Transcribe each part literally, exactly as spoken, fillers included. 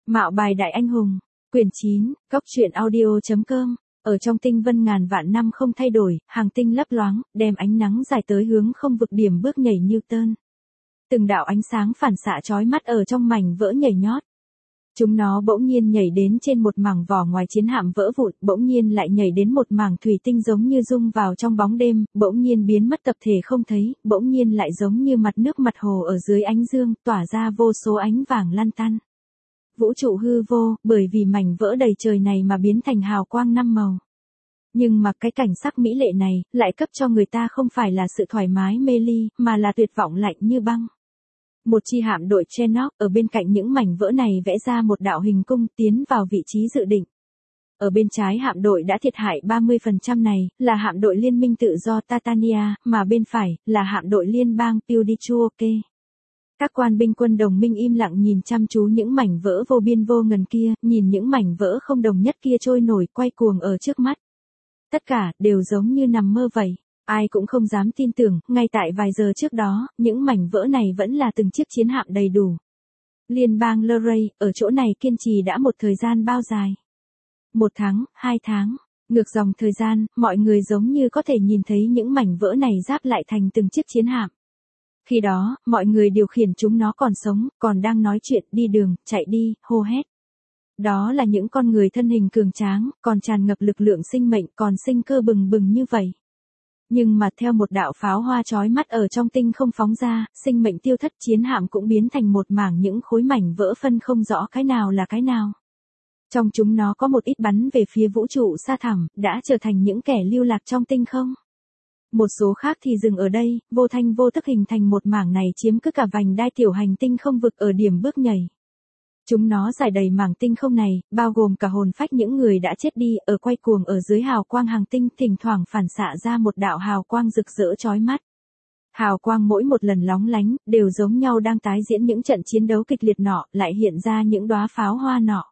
Mạo bài đại anh hùng, quyển chín, góc truyện audio.com. Ở trong tinh vân ngàn vạn năm không thay đổi, hàng tinh lấp loáng, đem ánh nắng dài tới hướng không vực điểm bước nhảy Newton. Từng đạo ánh sáng phản xạ chói mắt ở trong mảnh vỡ nhảy nhót. Chúng nó bỗng nhiên nhảy đến trên một mảng vỏ ngoài chiến hạm vỡ vụn, bỗng nhiên lại nhảy đến một mảng thủy tinh giống như rung vào trong bóng đêm, bỗng nhiên biến mất tập thể không thấy, bỗng nhiên lại giống như mặt nước mặt hồ ở dưới ánh dương, tỏa ra vô số ánh vàng lăn tăn. Vũ trụ hư vô, bởi vì mảnh vỡ đầy trời này mà biến thành hào quang năm màu. Nhưng mà cái cảnh sắc mỹ lệ này, lại cấp cho người ta không phải là sự thoải mái mê ly, mà là tuyệt vọng lạnh như băng. Một chi hạm đội Chernok ở bên cạnh những mảnh vỡ này vẽ ra một đạo hình cung tiến vào vị trí dự định. Ở bên trái hạm đội đã thiệt hại ba mươi phần trăm này, là hạm đội liên minh tự do Tatania, mà bên phải, là hạm đội liên bang Pudichuoke. Các quan binh quân đồng minh im lặng nhìn chăm chú những mảnh vỡ vô biên vô ngần kia, nhìn những mảnh vỡ không đồng nhất kia trôi nổi quay cuồng ở trước mắt. Tất cả, đều giống như nằm mơ vậy. Ai cũng không dám tin tưởng, ngay tại vài giờ trước đó, những mảnh vỡ này vẫn là từng chiếc chiến hạm đầy đủ. Liên bang Luray, ở chỗ này kiên trì đã một thời gian bao dài. Một tháng, hai tháng, ngược dòng thời gian, mọi người giống như có thể nhìn thấy những mảnh vỡ này ráp lại thành từng chiếc chiến hạm. Khi đó, mọi người điều khiển chúng nó còn sống, còn đang nói chuyện, đi đường, chạy đi, hô hét. Đó là những con người thân hình cường tráng, còn tràn ngập lực lượng sinh mệnh, còn sinh cơ bừng bừng như vậy. Nhưng mà theo một đạo pháo hoa chói mắt ở trong tinh không phóng ra, sinh mệnh tiêu thất, chiến hạm cũng biến thành một mảng những khối mảnh vỡ phân không rõ cái nào là cái nào. Trong chúng nó có một ít bắn về phía vũ trụ xa thẳm, đã trở thành những kẻ lưu lạc trong tinh không. Một số khác thì dừng ở đây, vô thanh vô tức hình thành một mảng này chiếm cứ cả vành đai tiểu hành tinh không vực ở điểm bước nhảy. Chúng nó trải đầy mảng tinh không này, bao gồm cả hồn phách những người đã chết đi, ở quay cuồng ở dưới hào quang hàng tinh, thỉnh thoảng phản xạ ra một đạo hào quang rực rỡ chói mắt. Hào quang mỗi một lần lóng lánh, đều giống nhau đang tái diễn những trận chiến đấu kịch liệt nọ, lại hiện ra những đóa pháo hoa nọ.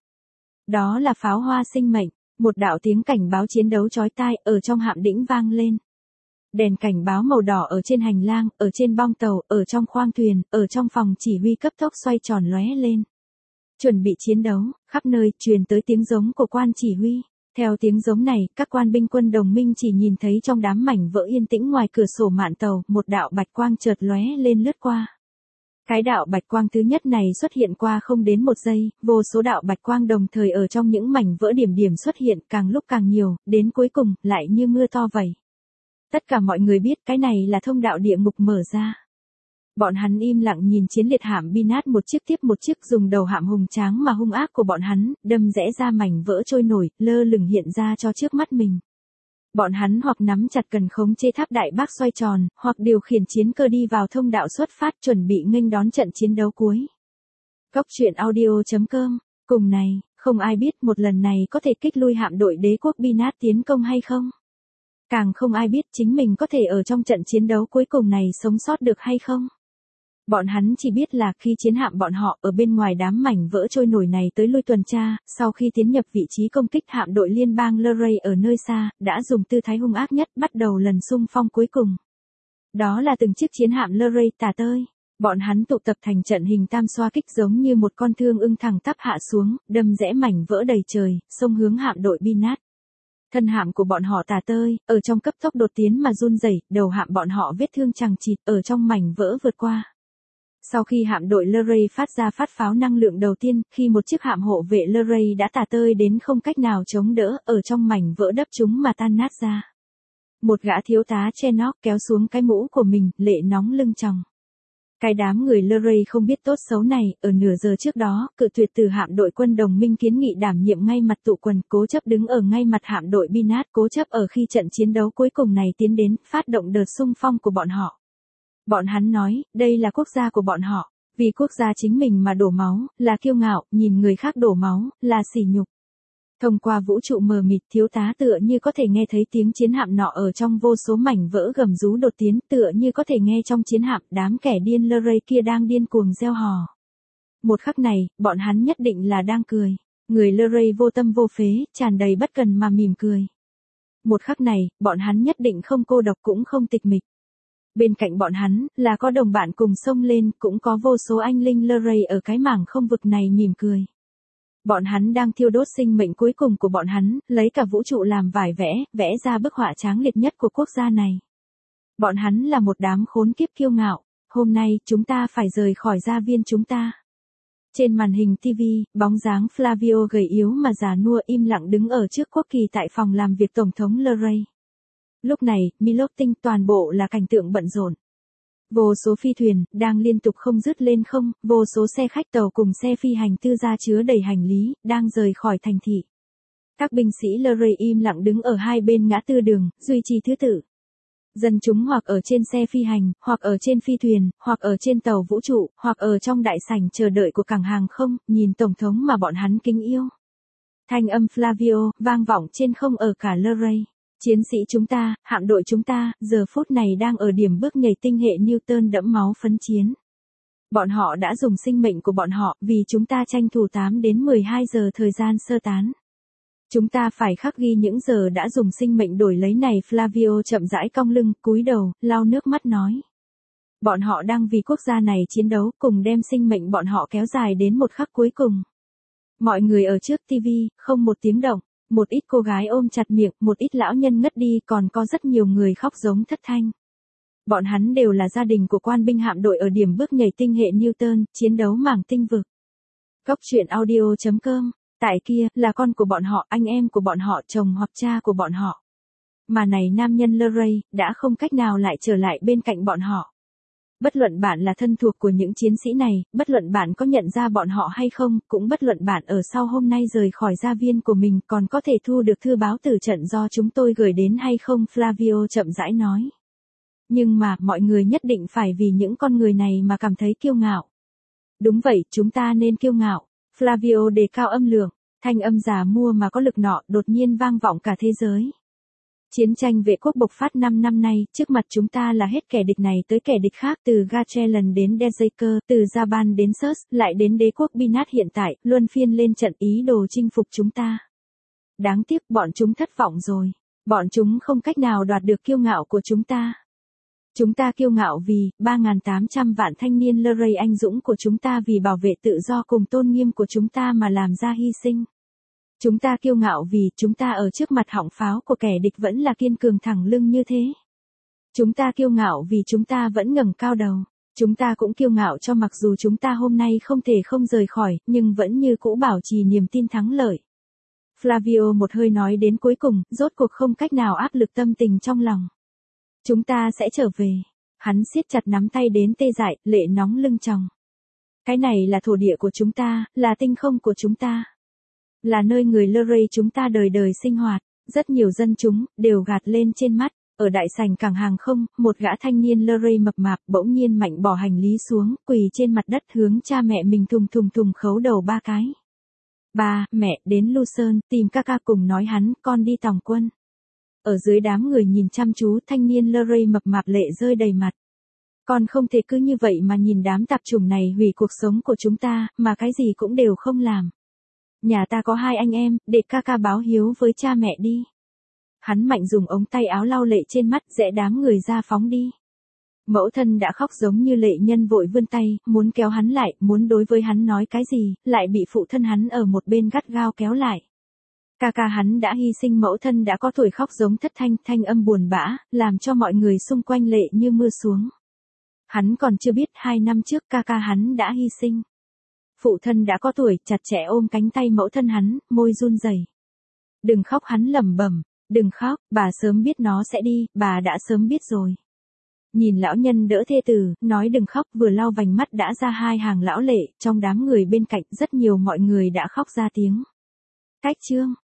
Đó là pháo hoa sinh mệnh, một đạo tiếng cảnh báo chiến đấu chói tai ở trong hạm đĩnh vang lên. Đèn cảnh báo màu đỏ ở trên hành lang, ở trên bong tàu, ở trong khoang thuyền, ở trong phòng chỉ huy cấp tốc xoay tròn lóe lên. Chuẩn bị chiến đấu, khắp nơi truyền tới tiếng giống của quan chỉ huy. Theo tiếng giống này, các quan binh quân đồng minh chỉ nhìn thấy trong đám mảnh vỡ yên tĩnh ngoài cửa sổ mạn tàu, một đạo bạch quang chợt lóe lên lướt qua. Cái đạo bạch quang thứ nhất này xuất hiện qua không đến một giây, vô số đạo bạch quang đồng thời ở trong những mảnh vỡ điểm điểm xuất hiện càng lúc càng nhiều, đến cuối cùng, lại như mưa to vậy. Tất cả mọi người biết cái này là thông đạo địa ngục mở ra. Bọn hắn im lặng nhìn chiến liệt hạm Binat một chiếc tiếp một chiếc dùng đầu hạm hùng tráng mà hung ác của bọn hắn, đâm rẽ ra mảnh vỡ trôi nổi, lơ lửng hiện ra cho trước mắt mình. Bọn hắn hoặc nắm chặt cần khống chế tháp đại bác xoay tròn, hoặc điều khiển chiến cơ đi vào thông đạo xuất phát chuẩn bị nghênh đón trận chiến đấu cuối. Góc truyện audio.com, cùng này, không ai biết một lần này có thể kích lui hạm đội đế quốc Binat tiến công hay không. Càng không ai biết chính mình có thể ở trong trận chiến đấu cuối cùng này sống sót được hay không. Bọn hắn chỉ biết là khi chiến hạm bọn họ ở bên ngoài đám mảnh vỡ trôi nổi này tới lui tuần tra, sau khi tiến nhập vị trí công kích hạm đội liên bang Luray ở nơi xa, đã dùng tư thái hung ác nhất bắt đầu lần xung phong cuối cùng. Đó là từng chiếc chiến hạm Luray tả tơi. Bọn hắn tụ tập thành trận hình tam xoa kích giống như một con thương ưng thẳng tắp hạ xuống, đâm rẽ mảnh vỡ đầy trời, xông hướng hạm đội Binat. Thân hạm của bọn họ tả tơi, ở trong cấp tốc đột tiến mà run rẩy, đầu hạm bọn họ vết thương chằng chịt ở trong mảnh vỡ vượt qua. Sau khi hạm đội Luray phát ra phát pháo năng lượng đầu tiên, khi một chiếc hạm hộ vệ Luray đã tả tơi đến không cách nào chống đỡ, ở trong mảnh vỡ đắp chúng mà tan nát ra. Một gã thiếu tá Chernok kéo xuống cái mũ của mình, lệ nóng lưng tròng. Cái đám người Luray không biết tốt xấu này, ở nửa giờ trước đó, cự tuyệt từ hạm đội quân đồng minh kiến nghị đảm nhiệm ngay mặt tụ quần, cố chấp đứng ở ngay mặt hạm đội Binat, cố chấp ở khi trận chiến đấu cuối cùng này tiến đến, phát động đợt xung phong của bọn họ. Bọn hắn nói, đây là quốc gia của bọn họ, vì quốc gia chính mình mà đổ máu, là kiêu ngạo, nhìn người khác đổ máu, là sỉ nhục. Thông qua vũ trụ mờ mịt, thiếu tá tựa như có thể nghe thấy tiếng chiến hạm nọ ở trong vô số mảnh vỡ gầm rú đột tiến, tựa như có thể nghe trong chiến hạm đám kẻ điên Luray kia đang điên cuồng reo hò. Một khắc này, bọn hắn nhất định là đang cười. Người Luray vô tâm vô phế, tràn đầy bất cần mà mỉm cười. Một khắc này, bọn hắn nhất định không cô độc cũng không tịch mịch. Bên cạnh bọn hắn, là có đồng bạn cùng xông lên, cũng có vô số anh linh Luray ở cái mảng không vực này mỉm cười. Bọn hắn đang thiêu đốt sinh mệnh cuối cùng của bọn hắn, lấy cả vũ trụ làm vải vẽ, vẽ ra bức họa tráng liệt nhất của quốc gia này. Bọn hắn là một đám khốn kiếp kiêu ngạo, hôm nay chúng ta phải rời khỏi gia viên chúng ta. Trên màn hình ti vi, bóng dáng Flavio gầy yếu mà già nua im lặng đứng ở trước quốc kỳ tại phòng làm việc Tổng thống Larrey. Lúc này, Milotin toàn bộ là cảnh tượng bận rộn. Vô số phi thuyền, đang liên tục không dứt lên không, vô số xe khách tàu cùng xe phi hành tư gia chứa đầy hành lý, đang rời khỏi thành thị. Các binh sĩ Larrey im lặng đứng ở hai bên ngã tư đường, duy trì thứ tự. Dân chúng hoặc ở trên xe phi hành, hoặc ở trên phi thuyền, hoặc ở trên tàu vũ trụ, hoặc ở trong đại sảnh chờ đợi của cảng hàng không, nhìn Tổng thống mà bọn hắn kính yêu. Thanh âm Flavio, vang vọng trên không ở cả Larrey. Chiến sĩ chúng ta, hạm đội chúng ta, giờ phút này đang ở điểm bước nhảy tinh hệ Newton đẫm máu phấn chiến. Bọn họ đã dùng sinh mệnh của bọn họ vì chúng ta tranh thủ tám đến mười hai giờ thời gian sơ tán. Chúng ta phải khắc ghi những giờ đã dùng sinh mệnh đổi lấy này. Flavio chậm rãi cong lưng, cúi đầu, lau nước mắt nói. Bọn họ đang vì quốc gia này chiến đấu, cùng đem sinh mệnh bọn họ kéo dài đến một khắc cuối cùng. Mọi người ở trước ti vi, không một tiếng động, một ít cô gái ôm chặt miệng, một ít lão nhân ngất đi, còn có rất nhiều người khóc giống thất thanh. Bọn hắn đều là gia đình của quan binh hạm đội ở điểm bước nhảy tinh hệ Newton, chiến đấu mảng tinh vực. Góc truyện audio chấm com. Tại kia, là con của bọn họ, anh em của bọn họ, chồng hoặc cha của bọn họ. Mà này nam nhân Larrey, đã không cách nào lại trở lại bên cạnh bọn họ. Bất luận bạn là thân thuộc của những chiến sĩ này, bất luận bạn có nhận ra bọn họ hay không, cũng bất luận bạn ở sau hôm nay rời khỏi gia viên của mình còn có thể thu được thư báo từ trận do chúng tôi gửi đến hay không, Flavio chậm rãi nói. Nhưng mà, mọi người nhất định phải vì những con người này mà cảm thấy kiêu ngạo. Đúng vậy, chúng ta nên kiêu ngạo. Flavio đề cao âm lượng, thanh âm già mua mà có lực nọ đột nhiên vang vọng cả thế giới. Chiến tranh vệ quốc bộc phát năm năm nay, trước mặt chúng ta là hết kẻ địch này tới kẻ địch khác, từ Gatchelan đến Dejaker, từ Jaban đến Surs, lại đến đế quốc Binat hiện tại, luân phiên lên trận ý đồ chinh phục chúng ta. Đáng tiếc bọn chúng thất vọng rồi. Bọn chúng không cách nào đoạt được kiêu ngạo của chúng ta. Chúng ta kiêu ngạo vì, ba nghìn tám trăm vạn thanh niên Larrey anh dũng của chúng ta vì bảo vệ tự do cùng tôn nghiêm của chúng ta mà làm ra hy sinh. Chúng ta kiêu ngạo vì, chúng ta ở trước mặt họng pháo của kẻ địch vẫn là kiên cường thẳng lưng như thế. Chúng ta kiêu ngạo vì chúng ta vẫn ngẩng cao đầu. Chúng ta cũng kiêu ngạo cho mặc dù chúng ta hôm nay không thể không rời khỏi, nhưng vẫn như cũ bảo trì niềm tin thắng lợi. Flavio một hơi nói đến cuối cùng, rốt cuộc không cách nào áp lực tâm tình trong lòng. Chúng ta sẽ trở về. Hắn siết chặt nắm tay đến tê dại, lệ nóng lưng tròng. Cái này là thổ địa của chúng ta, là tinh không của chúng ta. Là nơi người Larrey chúng ta đời đời sinh hoạt. Rất nhiều dân chúng, đều gạt lên trên mắt. Ở đại sảnh cảng hàng không, một gã thanh niên Larrey mập mạp bỗng nhiên mạnh bỏ hành lý xuống, quỳ trên mặt đất hướng cha mẹ mình thùng thùng thùng khấu đầu ba cái. Ba, mẹ, đến Lucerne, tìm ca ca cùng nói hắn, con đi tòng quân. Ở dưới đám người nhìn chăm chú, thanh niên Larrey mập mạp lệ rơi đầy mặt. Con không thể cứ như vậy mà nhìn đám tạp chủng này hủy cuộc sống của chúng ta, mà cái gì cũng đều không làm. Nhà ta có hai anh em, để ca ca báo hiếu với cha mẹ đi. Hắn mạnh dùng ống tay áo lau lệ trên mắt, rẽ đám người ra phóng đi. Mẫu thân đã khóc giống như lệ nhân vội vươn tay, muốn kéo hắn lại, muốn đối với hắn nói cái gì, lại bị phụ thân hắn ở một bên gắt gao kéo lại. Ca ca hắn đã hy sinh, mẫu thân đã có tuổi khóc giống thất thanh, thanh âm buồn bã, làm cho mọi người xung quanh lệ như mưa xuống. Hắn còn chưa biết hai năm trước ca ca hắn đã hy sinh. Phụ thân đã có tuổi, chặt chẽ ôm cánh tay mẫu thân hắn, môi run rẩy. Đừng khóc, hắn lẩm bẩm, đừng khóc, bà sớm biết nó sẽ đi, bà đã sớm biết rồi. Nhìn lão nhân đỡ thê tử, nói đừng khóc, vừa lau vành mắt đã ra hai hàng lão lệ, trong đám người bên cạnh rất nhiều mọi người đã khóc ra tiếng. Cách chương